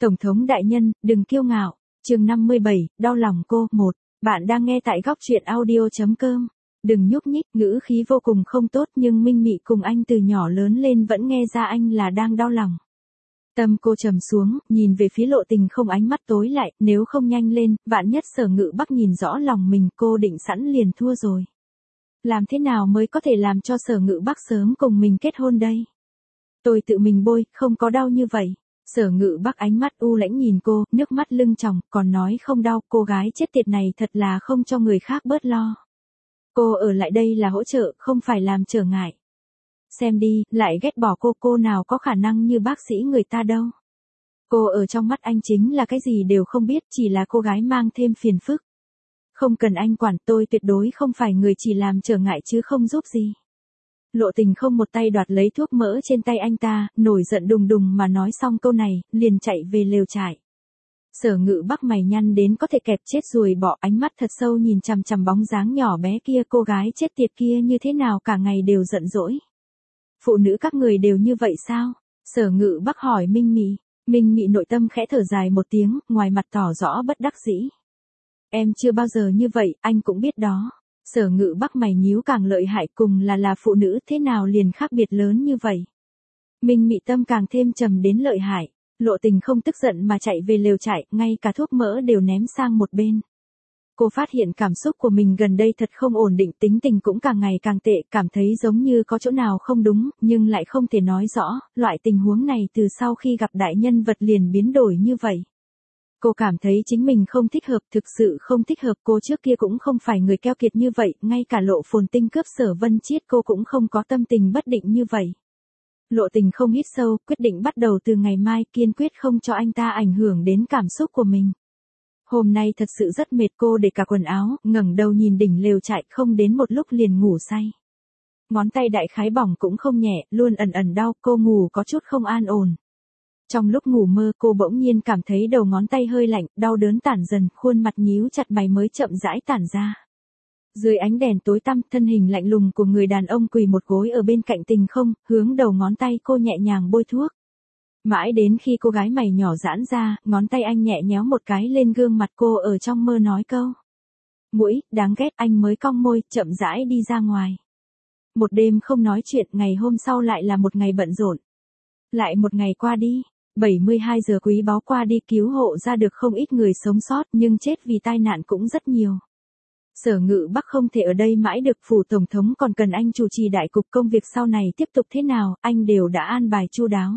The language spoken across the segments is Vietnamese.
Tổng thống đại nhân, đừng kiêu ngạo. Chương 57, đau lòng cô. 1. Bạn đang nghe tại góc truyện audio.com. Đừng nhúc nhích, ngữ khí vô cùng không tốt nhưng Minh Mị cùng anh từ nhỏ lớn lên vẫn nghe ra anh là đang đau lòng. Tâm cô trầm xuống, nhìn về phía Lộ Tình không, ánh mắt tối lại, nếu không nhanh lên, vạn nhất Sở Ngự Bắc nhìn rõ lòng mình, cô định sẵn liền thua rồi. Làm thế nào mới có thể làm cho Sở Ngự Bắc sớm cùng mình kết hôn đây? Tôi tự mình bôi, không có đau như vậy. Sở Ngự Bắc ánh mắt u lãnh nhìn cô, nước mắt lưng tròng, còn nói không đau, cô gái chết tiệt này thật là không cho người khác bớt lo. Cô ở lại đây là hỗ trợ, không phải làm trở ngại. Xem đi, lại ghét bỏ cô nào có khả năng như bác sĩ người ta đâu. Cô ở trong mắt anh chính là cái gì đều không biết, chỉ là cô gái mang thêm phiền phức. Không cần anh quản, tôi tuyệt đối không phải người chỉ làm trở ngại chứ không giúp gì. Lộ Tình không một tay đoạt lấy thuốc mỡ trên tay anh ta, nổi giận đùng đùng mà nói xong câu này, liền chạy về lều trại. Sở Ngự Bắc mày nhăn đến có thể kẹp chết ruồi bỏ, ánh mắt thật sâu nhìn chằm chằm bóng dáng nhỏ bé kia, cô gái chết tiệt kia như thế nào cả ngày đều giận dỗi. Phụ nữ các người đều như vậy sao? Sở Ngự Bắc hỏi Minh Mị. Minh Mị nội tâm khẽ thở dài một tiếng, ngoài mặt tỏ rõ bất đắc dĩ. Em chưa bao giờ như vậy, anh cũng biết đó. Sở Ngự Bắc mày nhíu càng lợi hại, cùng là phụ nữ, thế nào liền khác biệt lớn như vậy. Minh Mị tâm càng thêm trầm đến lợi hại. Lộ Tình không tức giận mà chạy về lều trại, ngay cả thuốc mỡ đều ném sang một bên. Cô phát hiện cảm xúc của mình gần đây thật không ổn định, tính tình cũng càng ngày càng tệ, cảm thấy giống như có chỗ nào không đúng, nhưng lại không thể nói rõ, loại tình huống này từ sau khi gặp đại nhân vật liền biến đổi như vậy. Cô cảm thấy chính mình không thích hợp, thực sự không thích hợp, cô trước kia cũng không phải người keo kiệt như vậy, ngay cả Lộ Phồn Tinh cướp Sở Vân Chiết cô cũng không có tâm tình bất định như vậy. Lộ Tình không hít sâu, quyết định bắt đầu từ ngày mai, kiên quyết không cho anh ta ảnh hưởng đến cảm xúc của mình. Hôm nay thật sự rất mệt, cô để cả quần áo, ngẩng đầu nhìn đỉnh lều trại, không đến một lúc liền ngủ say. Ngón tay đại khái bỏng cũng không nhẹ, luôn ẩn ẩn đau, cô ngủ có chút không an ổn. Trong lúc ngủ mơ, cô bỗng nhiên cảm thấy đầu ngón tay hơi lạnh, đau đớn tản dần, khuôn mặt nhíu chặt mày mới chậm rãi tản ra. Dưới ánh đèn tối tăm, thân hình lạnh lùng của người đàn ông quỳ một gối ở bên cạnh Tình Không, hướng đầu ngón tay cô nhẹ nhàng bôi thuốc. Mãi đến khi cô gái mày nhỏ giãn ra, ngón tay anh nhẹ nhéo một cái lên gương mặt cô, ở trong mơ nói câu. Mũi, đáng ghét, anh mới cong môi, chậm rãi đi ra ngoài. Một đêm không nói chuyện, ngày hôm sau lại là một ngày bận rộn. Lại một ngày qua đi, 72 giờ quý báu qua đi, cứu hộ ra được không ít người sống sót, nhưng chết vì tai nạn cũng rất nhiều. Sở Ngự Bắc không thể ở đây mãi được, phủ tổng thống còn cần anh chủ trì đại cục, công việc sau này tiếp tục thế nào, anh đều đã an bài chu đáo.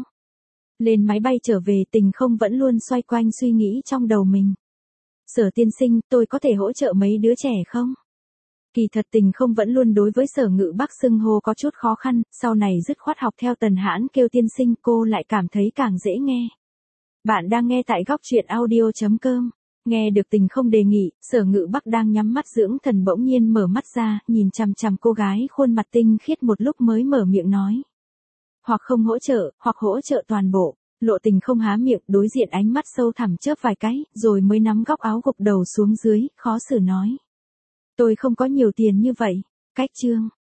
Lên máy bay trở về, Tình Không vẫn luôn xoay quanh suy nghĩ trong đầu mình. Sở tiên sinh, tôi có thể hỗ trợ mấy đứa trẻ không? Kỳ thật Tình Không vẫn luôn đối với Sở Ngự Bắc xưng hô có chút khó khăn, sau này dứt khoát học theo Tần Hãn kêu tiên sinh, cô lại cảm thấy càng dễ nghe. Bạn đang nghe tại góc truyện audio.com. Nghe được Tình Không đề nghị, Sở Ngự Bắc đang nhắm mắt dưỡng thần bỗng nhiên mở mắt ra, nhìn chằm chằm cô gái khuôn mặt tinh khiết một lúc mới mở miệng nói. Hoặc không hỗ trợ, hoặc hỗ trợ toàn bộ. Lộ Tình không há miệng, đối diện ánh mắt sâu thẳm chớp vài cái, rồi mới nắm góc áo gục đầu xuống dưới, khó xử nói. Tôi không có nhiều tiền như vậy. Cách chương.